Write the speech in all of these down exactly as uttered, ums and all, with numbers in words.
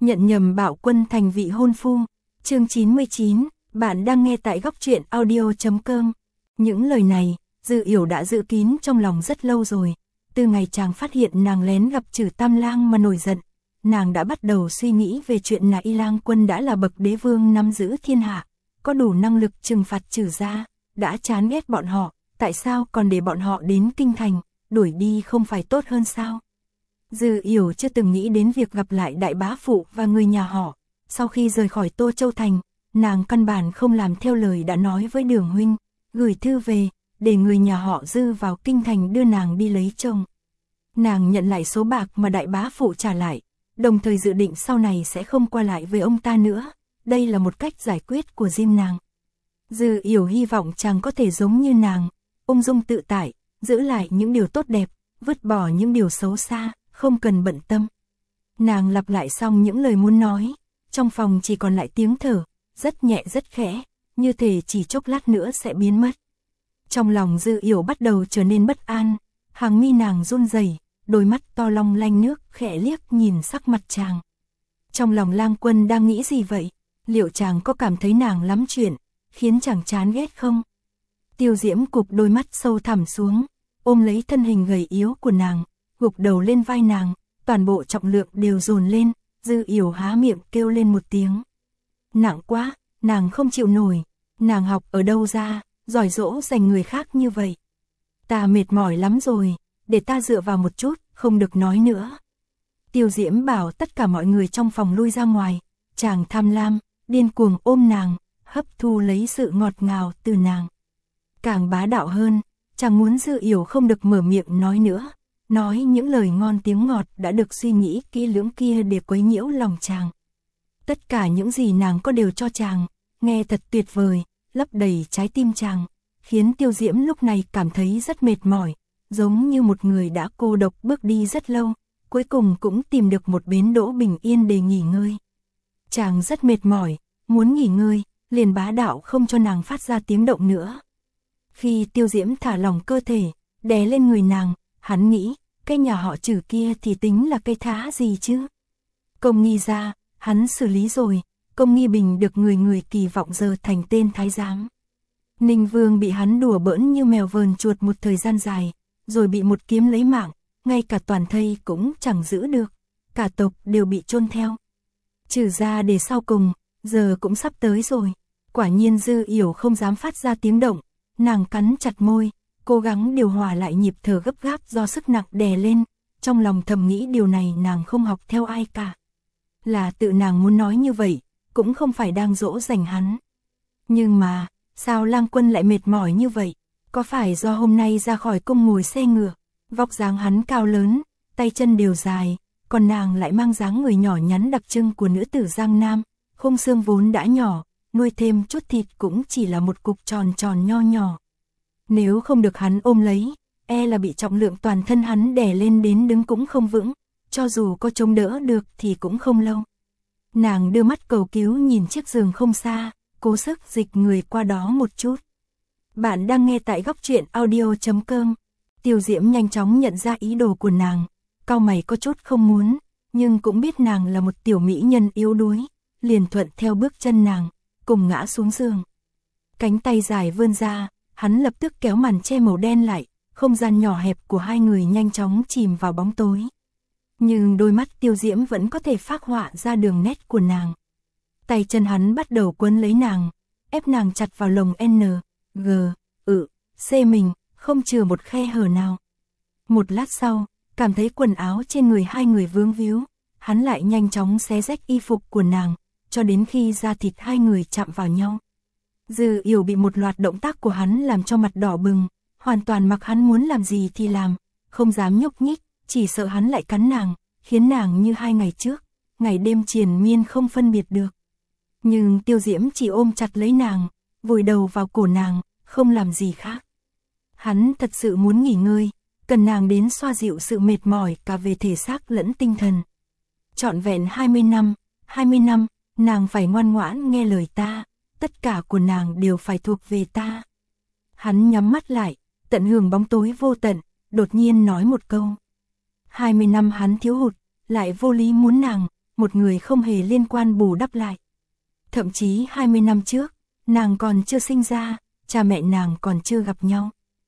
nhận nhầm Bảo Quân thành vị hôn phu. Chương chín mươi chín, bạn đang nghe tại góc truyện audio chấm com. Những lời này, Dư Yểu đã dự kín trong lòng rất lâu rồi. Từ ngày chàng phát hiện nàng lén gặp Trử Tam Lang mà nổi giận, nàng đã bắt đầu suy nghĩ về chuyện là Y Lang Quân đã là bậc đế vương nắm giữ thiên hạ, có đủ năng lực trừng phạt Trử gia, đã chán ghét bọn họ, tại sao còn để bọn họ đến kinh thành, đuổi đi không phải tốt hơn sao? Dư Yểu chưa từng nghĩ đến việc gặp lại đại bá phụ và người nhà họ. Sau khi rời khỏi Tô Châu Thành, nàng căn bản không làm theo lời đã nói với Đường huynh, gửi thư về, để người nhà họ Dư vào kinh thành đưa nàng đi lấy chồng. Nàng nhận lại số bạc mà đại bá phụ trả lại, đồng thời dự định sau này sẽ không qua lại với ông ta nữa. Đây là một cách giải quyết của riêng nàng. Dư Yểu hy vọng chàng có thể giống như nàng, ung dung tự tại, giữ lại những điều tốt đẹp, vứt bỏ những điều xấu xa, không cần bận tâm. Nàng lặp lại xong những lời muốn nói, trong phòng chỉ còn lại tiếng thở, rất nhẹ rất khẽ, như thể chỉ chốc lát nữa sẽ biến mất. Trong lòng Dư Yểu bắt đầu trở nên bất an, hàng mi nàng run rẩy, đôi mắt to long lanh nước khẽ liếc nhìn sắc mặt chàng. Trong lòng Lang Quân đang nghĩ gì vậy? Liệu chàng có cảm thấy nàng lắm chuyện, khiến chàng chán ghét không? Tiêu Diễm cụp đôi mắt sâu thẳm xuống, ôm lấy thân hình gầy yếu của nàng, gục đầu lên vai nàng, toàn bộ trọng lượng đều dồn lên. Dư Yểu há miệng kêu lên một tiếng. Nặng quá, nàng không chịu nổi, nàng học ở đâu ra, giỏi dỗ dành người khác như vậy. Ta mệt mỏi lắm rồi, để ta dựa vào một chút, không được nói nữa. Tiêu Diễm bảo tất cả mọi người trong phòng lui ra ngoài, chàng tham lam, điên cuồng ôm nàng, hấp thu lấy sự ngọt ngào từ nàng. Càng bá đạo hơn, chàng muốn Dư Yểu không được mở miệng nói nữa, nói những lời ngon tiếng ngọt đã được suy nghĩ kỹ lưỡng kia để quấy nhiễu lòng chàng. Tất cả những gì nàng có đều cho chàng, nghe thật tuyệt vời, lấp đầy trái tim chàng, khiến Tiêu Diễm lúc này cảm thấy rất mệt mỏi, giống như một người đã cô độc bước đi rất lâu, cuối cùng cũng tìm được một bến đỗ bình yên để nghỉ ngơi. Chàng rất mệt mỏi, muốn nghỉ ngơi, liền bá đạo không cho nàng phát ra tiếng động nữa. Khi Tiêu Diễm thả lỏng cơ thể, đè lên người nàng, hắn nghĩ, cái nhà họ Trử kia thì tính là cây thá gì chứ? Công Nghi ra, hắn xử lý rồi, Công Nghi Bình được người người kỳ vọng giờ thành tên thái giám. Ninh Vương bị hắn đùa bỡn như mèo vờn chuột một thời gian dài, rồi bị một kiếm lấy mạng, ngay cả toàn thây cũng chẳng giữ được, cả tộc đều bị chôn theo. Trừ ra để sau cùng, giờ cũng sắp tới rồi. Quả nhiên Dư Yểu không dám phát ra tiếng động, nàng cắn chặt môi, cố gắng điều hòa lại nhịp thở gấp gáp do sức nặng đè lên, trong lòng thầm nghĩ điều này nàng không học theo ai cả. Là tự nàng muốn nói như vậy, cũng không phải đang dỗ dành hắn. Nhưng mà, sao Lang Quân lại mệt mỏi như vậy? Có phải do hôm nay ra khỏi cung ngồi xe ngựa, vóc dáng hắn cao lớn, tay chân đều dài, còn nàng lại mang dáng người nhỏ nhắn đặc trưng của nữ tử Giang Nam, khung xương vốn đã nhỏ, nuôi thêm chút thịt cũng chỉ là một cục tròn tròn nho nhỏ. Nếu không được hắn ôm lấy, e là bị trọng lượng toàn thân hắn đè lên đến đứng cũng không vững, cho dù có chống đỡ được thì cũng không lâu. Nàng đưa mắt cầu cứu nhìn chiếc giường không xa, cố sức dịch người qua đó một chút. Bạn đang nghe tại góc truyện audio chấm com. Tiêu Diễm nhanh chóng nhận ra ý đồ của nàng, cau mày có chút không muốn, nhưng cũng biết nàng là một tiểu mỹ nhân yếu đuối, liền thuận theo bước chân nàng, cùng ngã xuống giường. Cánh tay dài vươn ra, hắn lập tức kéo màn che màu đen lại, không gian nhỏ hẹp của hai người nhanh chóng chìm vào bóng tối. Nhưng đôi mắt Tiêu Diễm vẫn có thể phác họa ra đường nét của nàng. Tay chân hắn bắt đầu quấn lấy nàng, ép nàng chặt vào lồng N, G, ự, C mình, không chừa một khe hở nào. Một lát sau, cảm thấy quần áo trên người hai người vướng víu, hắn lại nhanh chóng xé rách y phục của nàng, cho đến khi da thịt hai người chạm vào nhau. Dư Yểu bị một loạt động tác của hắn làm cho mặt đỏ bừng, hoàn toàn mặc hắn muốn làm gì thì làm, không dám nhúc nhích, chỉ sợ hắn lại cắn nàng, khiến nàng như hai ngày trước, ngày đêm triền miên không phân biệt được. Nhưng Tiêu Diễm chỉ ôm chặt lấy nàng, vùi đầu vào cổ nàng, không làm gì khác. Hắn thật sự muốn nghỉ ngơi, cần nàng đến xoa dịu sự mệt mỏi cả về thể xác lẫn tinh thần. Trọn vẹn hai mươi năm, hai mươi năm, nàng phải ngoan ngoãn nghe lời ta, tất cả của nàng đều phải thuộc về ta. Hắn nhắm mắt lại, tận hưởng bóng tối vô tận, đột nhiên nói một câu. hai mươi năm hắn thiếu hụt, lại vô lý muốn nàng, một người không hề liên quan bù đắp lại. Thậm chí hai mươi năm trước, nàng còn chưa sinh ra, cha mẹ nàng còn chưa gặp nhau.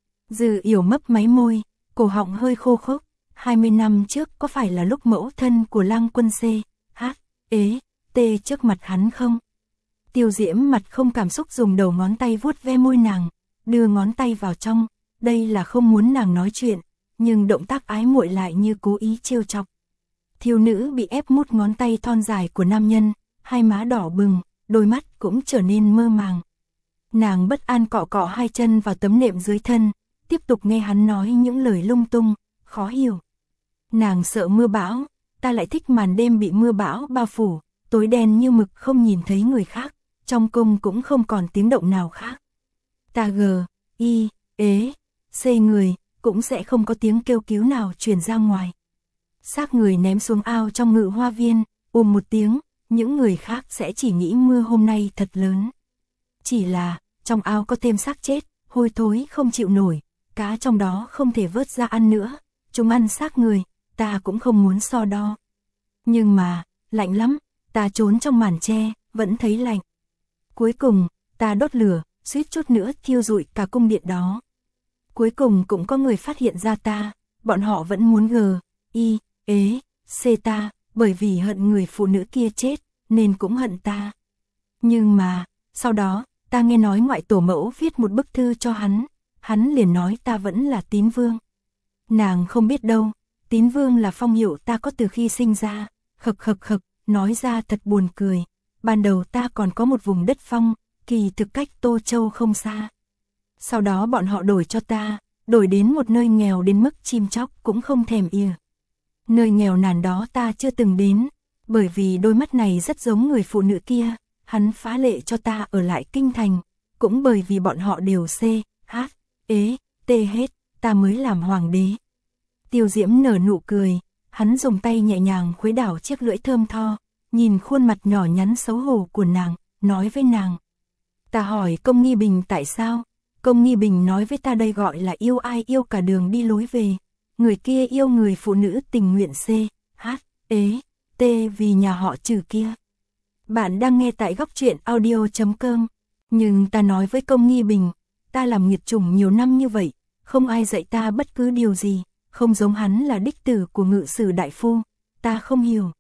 Dư Yểu mấp máy môi, cổ họng hơi khô khốc. hai mươi năm trước có phải là lúc mẫu thân của Lang Quân C, H, ế, T trước mặt hắn không? Tiêu Diễm mặt không cảm xúc dùng đầu ngón tay vuốt ve môi nàng, đưa ngón tay vào trong, đây là không muốn nàng nói chuyện, nhưng động tác ái muội lại như cố ý trêu chọc. Thiếu nữ bị ép mút ngón tay thon dài của nam nhân, hai má đỏ bừng, đôi mắt cũng trở nên mơ màng. Nàng bất an cọ cọ hai chân vào tấm nệm dưới thân, tiếp tục nghe hắn nói những lời lung tung, khó hiểu. Nàng sợ mưa bão, ta lại thích màn đêm bị mưa bão bao phủ, tối đen như mực không nhìn thấy người khác, trong cung cũng không còn tiếng động nào khác. Ta gờ, y, ế, c người, cũng sẽ không có tiếng kêu cứu nào truyền ra ngoài. Xác người ném xuống ao trong Ngự Hoa Viên, ùm một tiếng, những người khác sẽ chỉ nghĩ mưa hôm nay thật lớn. Chỉ là, trong ao có thêm xác chết, hôi thối không chịu nổi, cá trong đó không thể vớt ra ăn nữa, chúng ăn xác người, ta cũng không muốn so đo. Nhưng mà, lạnh lắm, ta trốn trong màn tre, vẫn thấy lạnh. Cuối cùng, ta đốt lửa, suýt chút nữa thiêu rụi cả cung điện đó. Cuối cùng cũng có người phát hiện ra ta, bọn họ vẫn muốn gờ, y, ế, c ta, bởi vì hận người phụ nữ kia chết, nên cũng hận ta. Nhưng mà, sau đó, ta nghe nói ngoại tổ mẫu viết một bức thư cho hắn, hắn liền nói ta vẫn là Tín Vương. Nàng không biết đâu, Tín Vương là phong hiệu ta có từ khi sinh ra, khập khập khập, nói ra thật buồn cười. Ban đầu ta còn có một vùng đất phong, kỳ thực cách Tô Châu không xa. Sau đó bọn họ đổi cho ta, đổi đến một nơi nghèo đến mức chim chóc cũng không thèm ỉa. Nơi nghèo nàn đó ta chưa từng đến, bởi vì đôi mắt này rất giống người phụ nữ kia, hắn phá lệ cho ta ở lại kinh thành, cũng bởi vì bọn họ đều C, H, ế, T hết, ta mới làm hoàng đế. Tiêu Diễm nở nụ cười, hắn dùng tay nhẹ nhàng khuấy đảo chiếc lưỡi thơm tho, nhìn khuôn mặt nhỏ nhắn xấu hổ của nàng, nói với nàng. Ta hỏi Công Nghi Bình tại sao, Công Nghi Bình nói với ta đây gọi là yêu ai yêu cả đường đi lối về, người kia yêu người phụ nữ tình nguyện C, H, ế, T vì nhà họ Trừ kia. Bạn đang nghe tại góc truyện audio chấm com, nhưng ta nói với Công Nghi Bình, ta làm nghiệt chủng nhiều năm như vậy, không ai dạy ta bất cứ điều gì, không giống hắn là đích tử của Ngự Sử đại phu, ta không hiểu.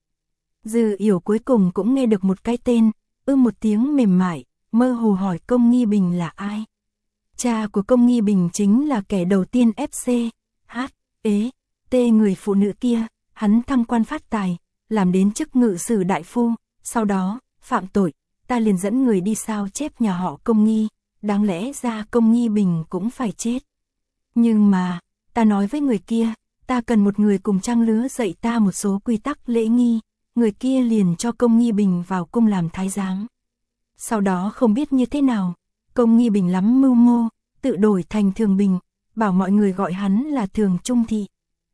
Dư Yểu cuối cùng cũng nghe được một cái tên, ư một tiếng mềm mại, mơ hồ hỏi Công Nghi Bình là ai. Cha của Công Nghi Bình chính là kẻ đầu tiên ép C, H, ế, T người phụ nữ kia, hắn thăng quan phát tài, làm đến chức Ngự Sử đại phu, sau đó, phạm tội, ta liền dẫn người đi sao chép nhà họ Công Nghi, đáng lẽ ra Công Nghi Bình cũng phải chết. Nhưng mà, ta nói với người kia, ta cần một người cùng trang lứa dạy ta một số quy tắc lễ nghi, người kia liền cho Công Nghi Bình vào cung làm thái giám. Sau đó không biết như thế nào, Công Nghi Bình lắm mưu mô, tự đổi thành Thường Bình, bảo mọi người gọi hắn là Thường Trung Thị.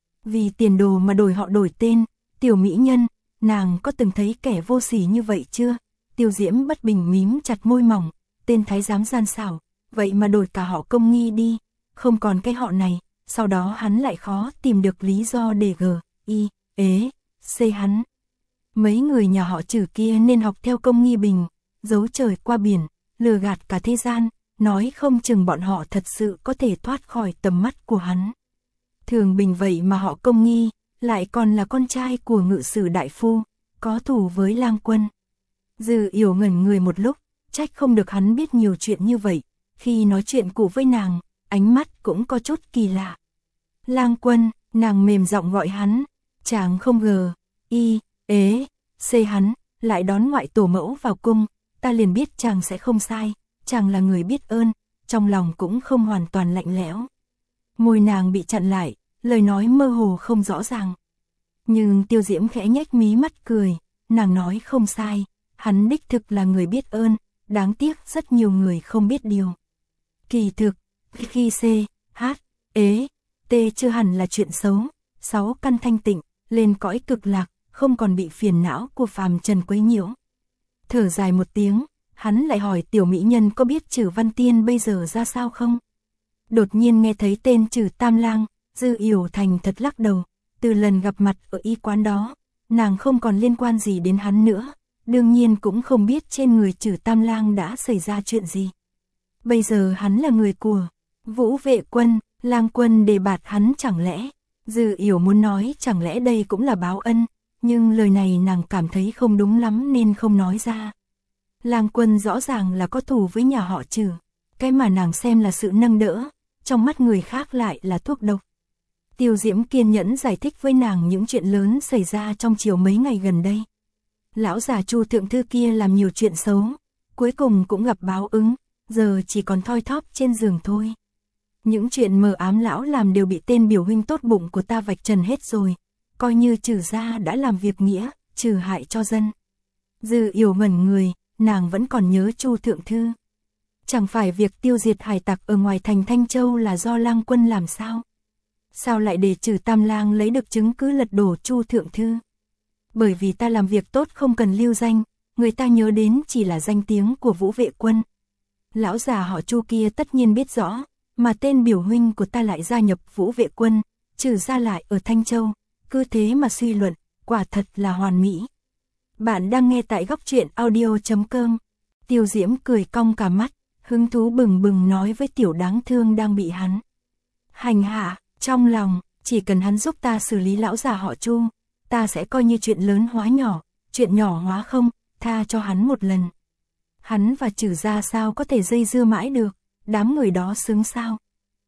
Vì tiền đồ mà đổi họ đổi tên, Tiểu mỹ nhân, nàng có từng thấy kẻ vô sỉ như vậy chưa? Tiêu Diễm bất bình mím chặt môi mỏng, tên thái giám gian xảo, vậy mà đổi cả họ Công Nghi đi, không còn cái họ này, sau đó hắn lại khó tìm được lý do để g, y, ế, c hắn. Mấy người nhà họ Trừ kia nên học theo Công Nghi Bình, giấu trời qua biển, lừa gạt cả thế gian, nói không chừng bọn họ thật sự có thể thoát khỏi tầm mắt của hắn. Thường Bình vậy mà họ Công Nghi, lại còn là con trai của Ngự Sử đại phu, có thù với Lang Quân. Dư Yểu ngẩn người một lúc, trách không được hắn biết nhiều chuyện như vậy, khi nói chuyện cụ với nàng, ánh mắt cũng có chút kỳ lạ. Lang Quân, nàng mềm giọng gọi hắn, chàng không gờ, y, ế, c hắn, lại đón ngoại tổ mẫu vào cung, ta liền biết chàng sẽ không sai, chàng là người biết ơn, trong lòng cũng không hoàn toàn lạnh lẽo. Môi nàng bị chặn lại, lời nói mơ hồ không rõ ràng. Nhưng Tiêu Diễm khẽ nhếch mí mắt cười, nàng nói không sai, hắn đích thực là người biết ơn, đáng tiếc rất nhiều người không biết điều. Kỳ thực, khi C, H, ế, T chưa hẳn là chuyện xấu, sáu căn thanh tịnh, lên cõi cực lạc, không còn bị phiền não của phàm trần quấy nhiễu. Thở dài một tiếng, hắn lại hỏi Tiểu mỹ nhân có biết Trừ Văn Tiên bây giờ ra sao không? Đột nhiên nghe thấy tên Trừ Tam Lang, Dư Yểu thành thật lắc đầu, từ lần gặp mặt ở y quán đó, nàng không còn liên quan gì đến hắn nữa, đương nhiên cũng không biết trên người Trử Tam Lang đã xảy ra chuyện gì. Bây giờ hắn là người của Vũ Vệ Quân, Lang Quân đề bạt hắn chẳng lẽ, Dư Yểu muốn nói chẳng lẽ đây cũng là báo ân, nhưng lời này nàng cảm thấy không đúng lắm nên không nói ra. Lang Quân rõ ràng là có thù với nhà họ Trử, cái mà nàng xem là sự nâng đỡ, trong mắt người khác lại là thuốc độc. Tiêu Diễm kiên nhẫn giải thích với nàng những chuyện lớn xảy ra trong chiều mấy ngày gần đây. Lão già Chu thượng thư kia làm nhiều chuyện xấu, cuối cùng cũng gặp báo ứng, giờ chỉ còn thoi thóp trên giường thôi. Những chuyện mờ ám lão làm đều bị tên biểu huynh tốt bụng của ta vạch trần hết rồi, coi như Trử gia đã làm việc nghĩa, trừ hại cho dân. Dư Yểu ngẩn người, nàng vẫn còn nhớ Chu thượng thư. Chẳng phải việc tiêu diệt hải tặc ở ngoài thành Thanh Châu là do Lang Quân làm sao? Sao lại để Trử Tam Lang lấy được chứng cứ lật đổ Chu thượng thư? Bởi vì ta làm việc tốt không cần lưu danh, người ta nhớ đến chỉ là danh tiếng của Vũ Vệ Quân. Lão già họ Chu kia tất nhiên biết rõ, mà tên biểu huynh của ta lại gia nhập Vũ Vệ Quân, Trử gia lại ở Thanh Châu, cứ thế mà suy luận, quả thật là hoàn mỹ. Bạn đang nghe tại góc truyện audio chấm com. Tiêu Diễm cười cong cả mắt, hứng thú bừng bừng nói với tiểu đáng thương đang bị hắn hành hạ, trong lòng, chỉ cần hắn giúp ta xử lý lão già họ Chu, ta sẽ coi như chuyện lớn hóa nhỏ, chuyện nhỏ hóa không, tha cho hắn một lần. Hắn và Trử gia sao có thể dây dưa mãi được, đám người đó sướng sao?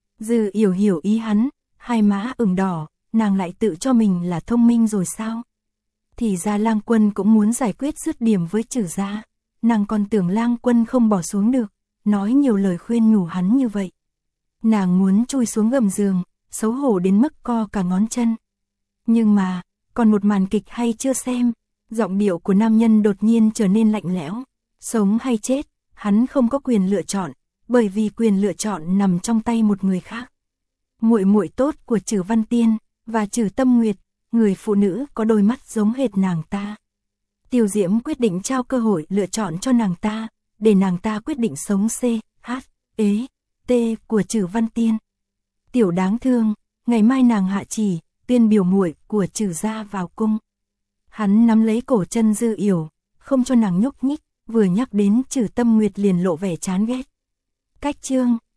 Dư Yểu hiểu ý hắn, hai má ửng đỏ, nàng lại tự cho mình là thông minh rồi sao? Thì ra Lang Quân cũng muốn giải quyết dứt điểm với Trử gia, nàng còn tưởng Lang Quân không bỏ xuống được, nói nhiều lời khuyên nhủ hắn như vậy. Nàng muốn chui xuống gầm giường, xấu hổ đến mức co cả ngón chân. Nhưng mà, còn một màn kịch hay chưa xem, giọng điệu của nam nhân đột nhiên trở nên lạnh lẽo. Sống hay chết, hắn không có quyền lựa chọn, bởi vì quyền lựa chọn nằm trong tay một người khác. Muội muội tốt của Trử Văn Tiên và Trử Tâm Nguyệt, người phụ nữ có đôi mắt giống hệt nàng ta. Tiêu Diễm quyết định trao cơ hội lựa chọn cho nàng ta, để nàng ta quyết định sống C, H, ế, T của Trử Văn Tiên. Tiểu đáng thương, ngày mai nàng hạ chỉ, tuyên biểu muội của Trử gia vào cung. Hắn nắm lấy cổ chân Dư Yểu, không cho nàng nhúc nhích, vừa nhắc đến Trử Tâm Nguyệt liền lộ vẻ chán ghét. Cách chương